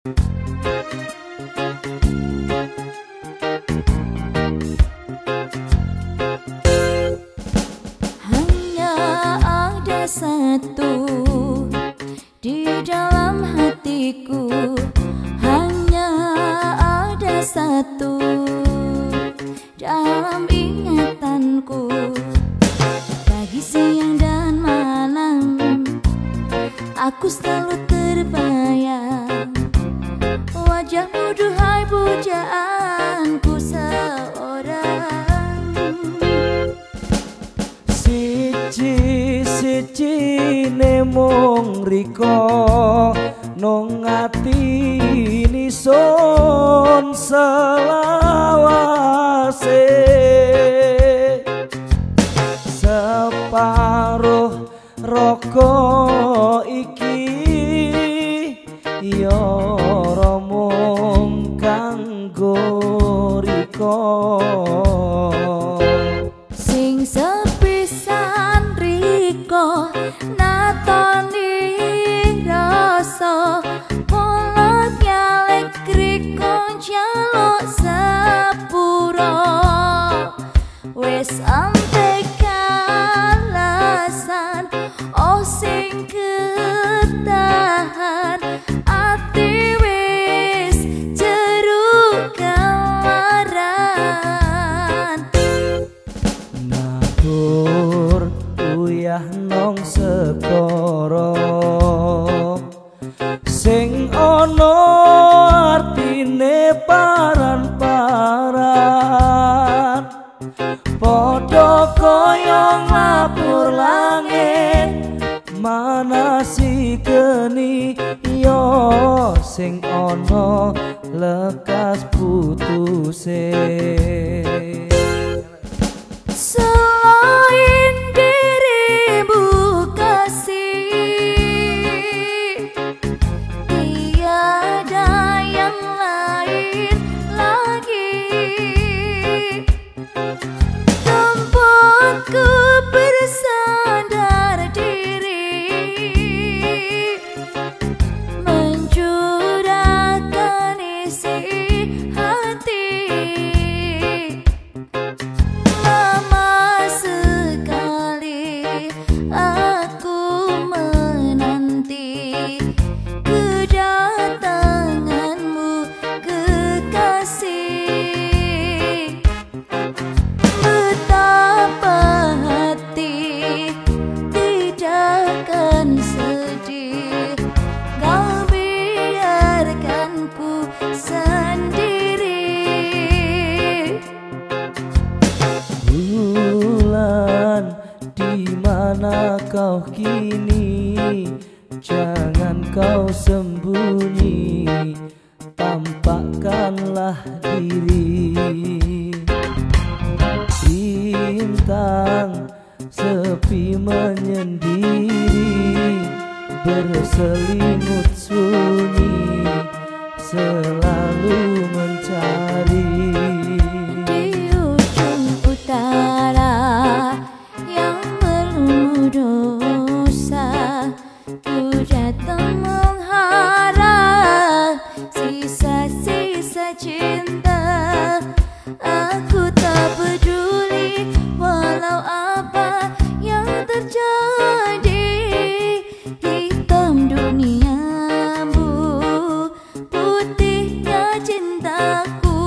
Hanya ada satu di dalam hatiku, hanya ada satu dalam ingatanku. Pagi, siang, dan malam aku selalu terbayang wajahmu, duhai pujaanku seorang. Siji nemong riko nong ati nison selawase, separuh roko iki yo romong kanggo riko. Sing sepisan riko natoni rasa mulut nyalek riko jaluk sepuro. Wes ampekan alasan oh sing ketahan ati wis jeruk kelaran. Nabur uyah nong sekoro sing ono artine paran-paran, padha kaya ngapur langit manasi geni yo sing ono lekas putuse. Selain dirimu kasih, tiada yang lain lagi. Tempatku bersandar diri, mencurahkan isi hati. Lama sekali aku menanti kedatanganmu kekasih. Betapa hati tidak akan sedih kau biarkan ku sendiri. Bulan di mana kau kini, jangan kau sembunyi, tampakkanlah diri. Bintang sepi menyendiri, berselimut sunyi, selalu mencari. Di ujung utara yang penuh dosa, ku datang mengharap sisa-sisa cinta. Aku tak peduli walau apa yang terjadi, hitam duniamu, putihnya cintaku.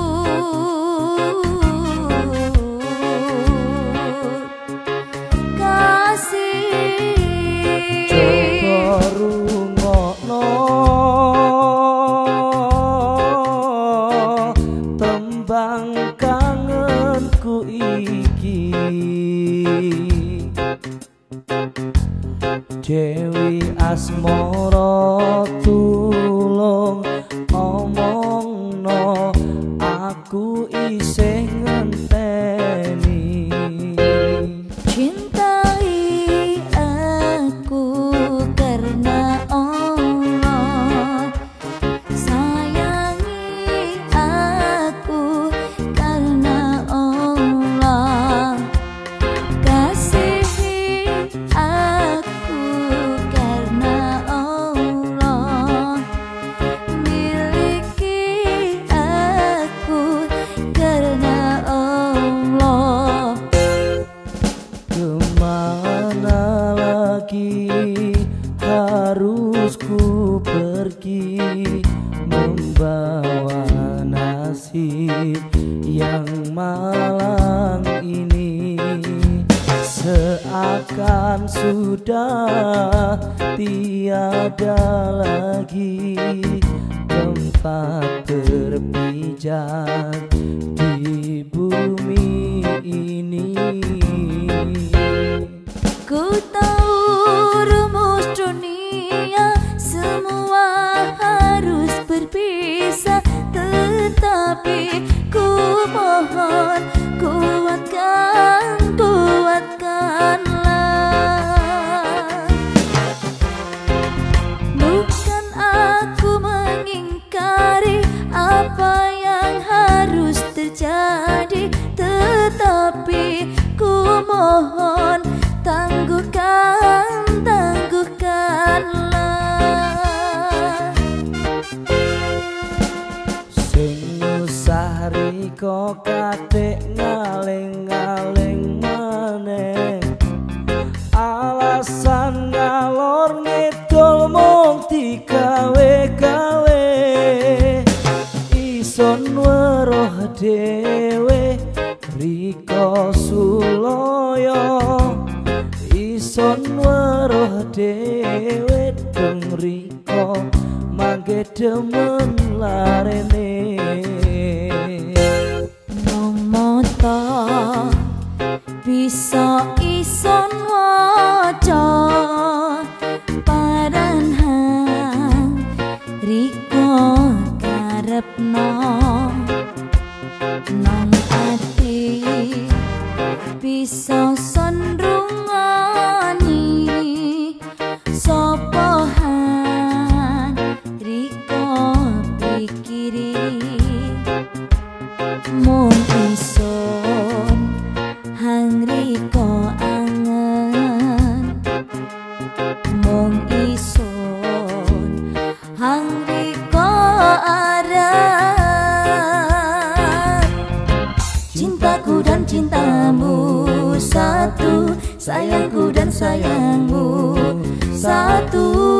Kasih Coba rungokno tembang kangenku iki, Dewi Asmara tulung omongno aku isih ngenteni. cintai aku karena Allah, sayangi aku karena Allah, kasihi aku karena Allah. membawa nasib yang malang ini. Seakan sudah tiada lagi tempat berpijak di bumi ini. Ku tahu rumus dunia semua harus berpisah, tetapi ku mohon kuatkanlah. Bukan aku mengingkari apa yang harus terjadi, tetapi ku mohon tangguhkanlah. Sing usah riko katik ngaling-ngaling maneh, alasan ngalor ngidul mung digawe-gawe. Ison weruh dhewe riko sulaya, ison weruh dhewe deng riko mangke demen larene. Wong mata bisa ison waca paranhan riko karepno, nang ati bisa sonrungani sopohan riko pikiri. Mung ison hang riko angen, mung ison hang riko aran. Cintaku dan cintamu satu, sayangku dan sayangmu satu.